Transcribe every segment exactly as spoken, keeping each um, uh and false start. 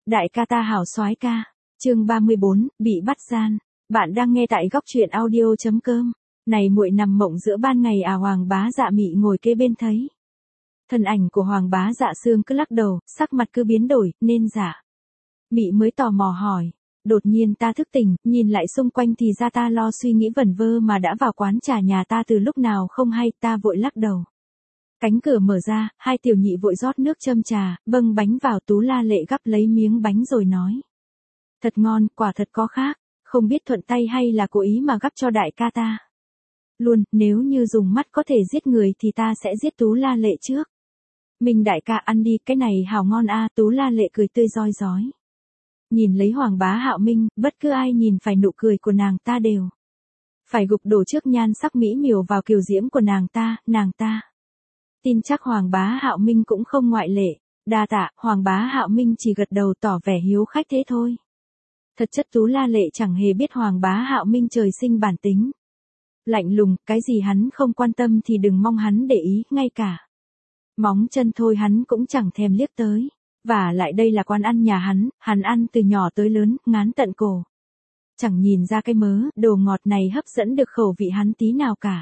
Đại ca ta hảo soái ca. Chương ba mươi bốn, bị bắt gian. Bạn đang nghe tại góc truyện audio chấm com. Này muội nằm mộng giữa ban ngày à, Hoàng Bá Dạ Mị ngồi kế bên thấy. Thân ảnh của Hoàng Bá Dạ Sương cứ lắc đầu, sắc mặt cứ biến đổi, nên dạ. Mị mới tò mò hỏi. Đột nhiên ta thức tỉnh, nhìn lại xung quanh thì ra ta lo suy nghĩ vẩn vơ mà đã vào quán trà nhà ta từ lúc nào không hay, ta vội lắc đầu. Cánh cửa mở ra, hai tiểu nhị vội rót nước châm trà, bâng bánh vào. Tú La Lệ gắp lấy miếng bánh rồi nói. Thật ngon, quả thật có khác, không biết thuận tay hay là cố ý mà gắp cho đại ca ta. Luôn, nếu như dùng mắt có thể giết người thì ta sẽ giết Tú La Lệ trước. Mình đại ca ăn đi, cái này hảo ngon a. À, Tú La Lệ cười tươi rói rói. Nhìn lấy Hoàng Bá Hạo Minh, bất cứ ai nhìn phải nụ cười của nàng ta đều phải gục đổ trước nhan sắc mỹ miều vào kiều diễm của nàng ta, nàng ta. Tin chắc Hoàng Bá Hạo Minh cũng không ngoại lệ. Đa tạ, Hoàng Bá Hạo Minh chỉ gật đầu tỏ vẻ hiếu khách thế thôi. Thật chất Tú La Lệ chẳng hề biết Hoàng Bá Hạo Minh trời sinh bản tính lạnh lùng, cái gì hắn không quan tâm thì đừng mong hắn để ý, ngay cả móng chân thôi hắn cũng chẳng thèm liếc tới. Và lại đây là quán ăn nhà hắn, hắn ăn từ nhỏ tới lớn, ngán tận cổ. Chẳng nhìn ra cái mớ, đồ ngọt này hấp dẫn được khẩu vị hắn tí nào cả.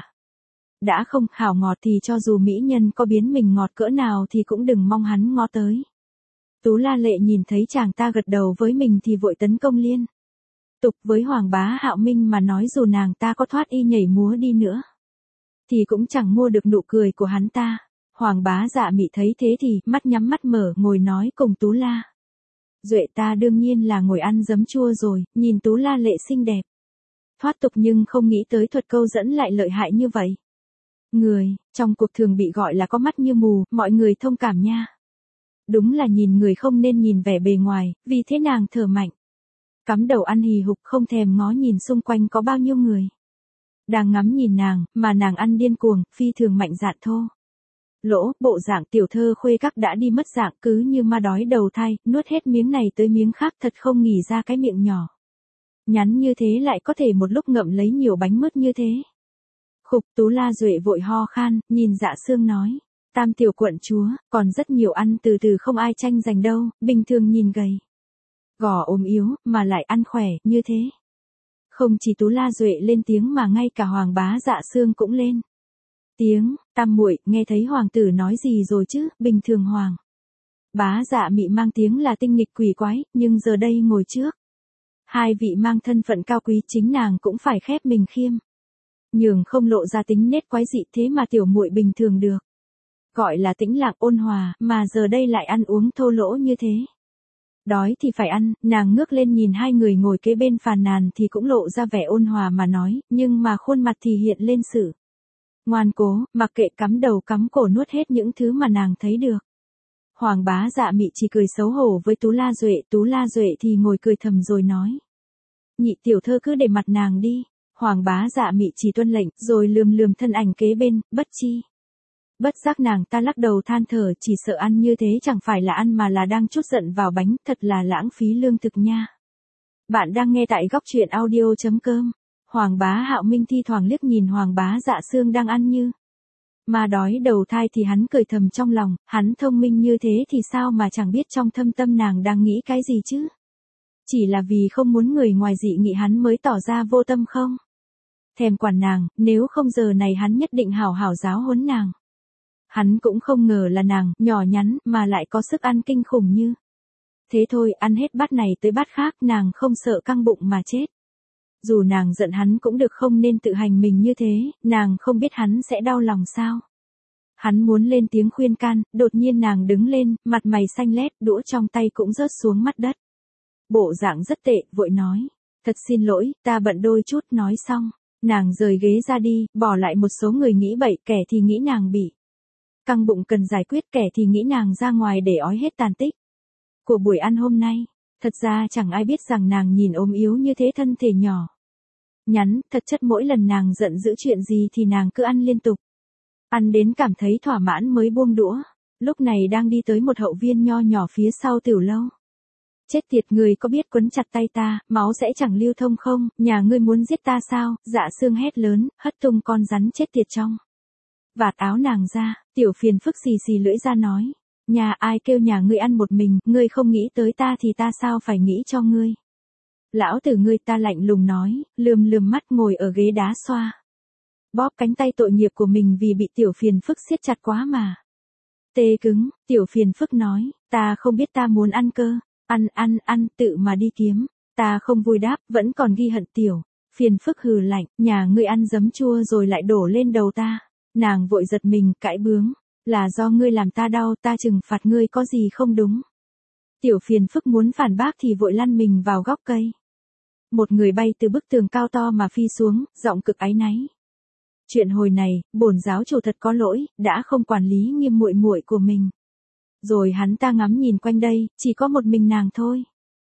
Đã không hảo ngọt thì cho dù mỹ nhân có biến mình ngọt cỡ nào thì cũng đừng mong hắn ngó tới. Tú La Lệ nhìn thấy chàng ta gật đầu với mình thì vội tấn công liên tục với Hoàng Bá Hạo Minh mà nói dù nàng ta có thoát y nhảy múa đi nữa thì cũng chẳng mua được nụ cười của hắn ta. Hoàng Bá Dạ Mị thấy thế thì mắt nhắm mắt mở ngồi nói cùng Tú La Duệ ta đương nhiên là ngồi ăn giấm chua rồi, nhìn Tú La Lệ xinh đẹp thoát tục nhưng không nghĩ tới thuật câu dẫn lại lợi hại như vậy. Người, trong cuộc thường bị gọi là có mắt như mù, mọi người thông cảm nha. Đúng là nhìn người không nên nhìn vẻ bề ngoài, vì thế nàng thở mạnh. Cắm đầu ăn hì hục không thèm ngó nhìn xung quanh có bao nhiêu người đang ngắm nhìn nàng, mà nàng ăn điên cuồng, phi thường mạnh dạn thô. Lỗ, bộ dạng tiểu thơ khuê các đã đi mất dạng cứ như ma đói đầu thai, nuốt hết miếng này tới miếng khác thật không nghỉ ra cái miệng nhỏ. Nhắn như thế lại có thể một lúc ngậm lấy nhiều bánh mứt như thế. Khục, Tú La Duệ vội ho khan, nhìn Dạ Sương nói. Tam tiểu quận chúa, còn rất nhiều ăn từ từ không ai tranh giành đâu, bình thường nhìn gầy gò ốm yếu, mà lại ăn khỏe, như thế. Không chỉ Tú La Duệ lên tiếng mà ngay cả Hoàng Bá Dạ Sương cũng lên tiếng. Tam muội, nghe thấy hoàng tử nói gì rồi chứ, bình thường Hoàng Bá Dạ Mị mang tiếng là tinh nghịch quỷ quái, nhưng giờ đây ngồi trước hai vị mang thân phận cao quý, chính nàng cũng phải khép mình khiêm nhường không lộ ra tính nết quái dị, thế mà tiểu muội bình thường được gọi là tĩnh lặng ôn hòa, mà giờ đây lại ăn uống thô lỗ như thế. Đói thì phải ăn, nàng ngước lên nhìn hai người ngồi kế bên phàn nàn thì cũng lộ ra vẻ ôn hòa mà nói, nhưng mà khuôn mặt thì hiện lên sự ngoan cố, mặc kệ, cắm đầu cắm cổ nuốt hết những thứ mà nàng thấy được. Hoàng Bá Dạ Mị chỉ cười xấu hổ với Tú La Duệ, Tú La Duệ thì ngồi cười thầm rồi nói. Nhị tiểu thơ cứ để mặt nàng đi. Hoàng Bá Dạ Mị chỉ tuân lệnh, rồi lườm lườm thân ảnh kế bên, bất chi bất giác nàng ta lắc đầu than thở, chỉ sợ ăn như thế chẳng phải là ăn mà là đang trút giận vào bánh, thật là lãng phí lương thực nha. Bạn đang nghe tại góc truyện audio chấm com. Hoàng Bá Hạo Minh thi thoảng liếc nhìn Hoàng Bá Dạ Sương đang ăn như mà đói đầu thai thì hắn cười thầm trong lòng, hắn thông minh như thế thì sao mà chẳng biết trong thâm tâm nàng đang nghĩ cái gì chứ. Chỉ là vì không muốn người ngoài dị nghị hắn mới tỏ ra vô tâm không thèm quản nàng, nếu không giờ này hắn nhất định hảo hảo giáo huấn nàng. Hắn cũng không ngờ là nàng, nhỏ nhắn, mà lại có sức ăn kinh khủng như thế thôi, ăn hết bát này tới bát khác, nàng không sợ căng bụng mà chết. Dù nàng giận hắn cũng được, không nên tự hành mình như thế, nàng không biết hắn sẽ đau lòng sao. Hắn muốn lên tiếng khuyên can, đột nhiên nàng đứng lên, mặt mày xanh lét, đũa trong tay cũng rớt xuống mặt đất. Bộ dạng rất tệ, vội nói. Thật xin lỗi, ta bận đôi chút, nói xong. Nàng rời ghế ra đi, bỏ lại một số người nghĩ bậy, kẻ thì nghĩ nàng bị căng bụng cần giải quyết, kẻ thì nghĩ nàng ra ngoài để ói hết tàn tích của buổi ăn hôm nay. Thật ra chẳng ai biết rằng nàng nhìn ốm yếu như thế, thân thể nhỏ nhắn, thật chất mỗi lần nàng giận dữ chuyện gì thì nàng cứ ăn liên tục. Ăn đến cảm thấy thỏa mãn mới buông đũa. Lúc này đang đi tới một hậu viên nho nhỏ phía sau tiểu lâu. Chết tiệt, người có biết quấn chặt tay ta, máu sẽ chẳng lưu thông không, nhà ngươi muốn giết ta sao? Dạ Sương hét lớn, hất tung con rắn chết tiệt trong vạt áo nàng ra, tiểu phiền phức xì xì lưỡi ra nói. Nhà ai kêu nhà ngươi ăn một mình, ngươi không nghĩ tới ta thì ta sao phải nghĩ cho ngươi. Lão tử ngươi, ta lạnh lùng nói, lườm lườm mắt ngồi ở ghế đá xoa. Bóp cánh tay tội nghiệp của mình vì bị tiểu phiền phức siết chặt quá mà. Tê cứng, tiểu phiền phức nói, ta không biết ta muốn ăn cơ, ăn ăn ăn tự mà đi kiếm, ta không vui đáp, vẫn còn ghi hận tiểu. Phiền phức hừ lạnh, nhà ngươi ăn giấm chua rồi lại đổ lên đầu ta. Nàng vội giật mình, cãi bướng, là do ngươi làm ta đau, ta trừng phạt ngươi có gì không đúng. Tiểu phiền phức muốn phản bác thì vội lăn mình vào góc cây. Một người bay từ bức tường cao to mà phi xuống, giọng cực áy náy. Chuyện hồi này, bổn giáo chủ thật có lỗi, đã không quản lý nghiêm muội muội của mình. Rồi hắn ta ngắm nhìn quanh đây, chỉ có một mình nàng thôi.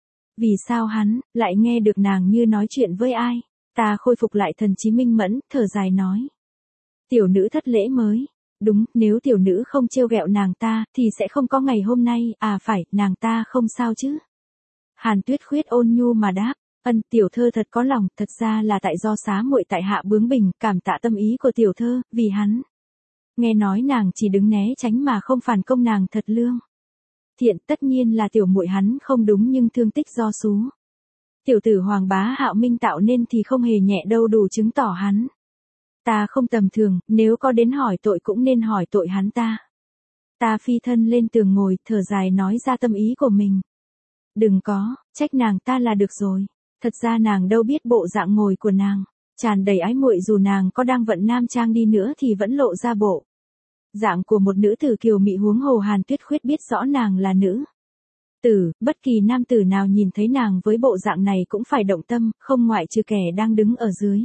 Vì sao hắn lại nghe được nàng như nói chuyện với ai? Ta khôi phục lại thần trí minh mẫn, thở dài nói. Tiểu nữ thất lễ mới. Đúng, nếu tiểu nữ không trêu ghẹo nàng ta, thì sẽ không có ngày hôm nay, à phải, nàng ta không sao chứ. Hàn Tuyết Khuyết ôn nhu mà đáp, ân tiểu thơ thật có lòng, thật ra là tại do xá muội tại hạ bướng bỉnh, cảm tạ tâm ý của tiểu thơ, vì hắn. Nghe nói nàng chỉ đứng né tránh mà không phản công nàng thật lương. Thiện, tất nhiên là tiểu muội hắn không đúng nhưng thương tích do xú. Tiểu tử Hoàng Bá Hạo Minh tạo nên thì không hề nhẹ đâu, đủ chứng tỏ hắn. Ta không tầm thường, nếu có đến hỏi tội cũng nên hỏi tội hắn ta. Ta phi thân lên tường ngồi, thở dài nói ra tâm ý của mình. Đừng có, trách nàng ta là được rồi. Thật ra nàng đâu biết bộ dạng ngồi của nàng. Tràn đầy ái muội, dù nàng có đang vận nam trang đi nữa thì vẫn lộ ra bộ dạng của một nữ tử kiều mị, huống hồ Hàn Tuyết Khuyết biết rõ nàng là nữ tử, bất kỳ nam tử nào nhìn thấy nàng với bộ dạng này cũng phải động tâm, không ngoại trừ kẻ đang đứng ở dưới.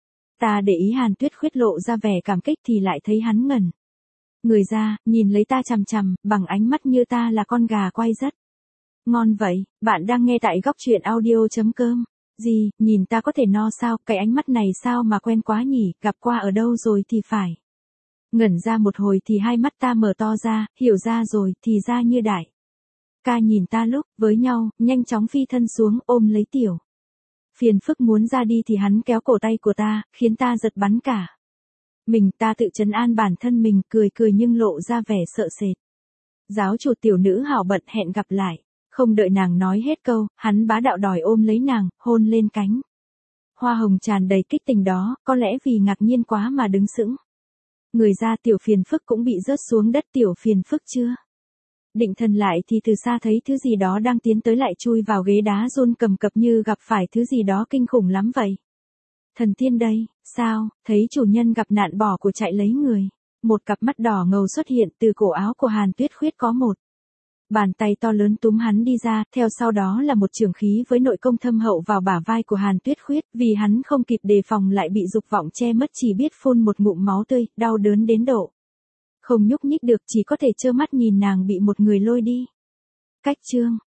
Ta để ý Hàn Tuyết Khuyết lộ ra vẻ cảm kích thì lại thấy hắn ngẩn người ra, nhìn lấy ta chằm chằm, bằng ánh mắt như ta là con gà quay rất ngon vậy. Bạn đang nghe tại góc truyện audio chấm com. Gì, nhìn ta có thể no sao, cái ánh mắt này sao mà quen quá nhỉ, gặp qua ở đâu rồi thì phải. Ngẩn ra một hồi thì hai mắt ta mở to ra, hiểu ra rồi, thì ra như đại ca nhìn ta lúc với nhau, nhanh chóng phi thân xuống ôm lấy tiểu phiền phức muốn ra đi thì hắn kéo cổ tay của ta, khiến ta giật bắn cả mình. Ta tự trấn an bản thân mình, cười cười nhưng lộ ra vẻ sợ sệt. Giáo chủ, tiểu nữ hảo bận, hẹn gặp lại. Không đợi nàng nói hết câu, hắn bá đạo đòi ôm lấy nàng, hôn lên cánh hoa hồng tràn đầy kích tình đó, có lẽ vì ngạc nhiên quá mà đứng sững người ra. Tiểu phiền phức cũng bị rớt xuống đất. Tiểu phiền phức chưa định thần lại thì từ xa thấy thứ gì đó đang tiến tới, lại chui vào ghế đá run cầm cập như gặp phải thứ gì đó kinh khủng lắm vậy. Thần tiên đây, sao, thấy chủ nhân gặp nạn bỏ của chạy lấy người. Một cặp mắt đỏ ngầu xuất hiện từ cổ áo của Hàn Tuyết Khuyết, có một bàn tay to lớn túm hắn đi ra, theo sau đó là một chưởng khí với nội công thâm hậu vào bả vai của Hàn Tuyết Khuyết, vì hắn không kịp đề phòng lại bị dục vọng che mất, chỉ biết phun một ngụm máu tươi, đau đớn đến độ không nhúc nhích được, chỉ có thể trơ mắt nhìn nàng bị một người lôi đi. Cách chương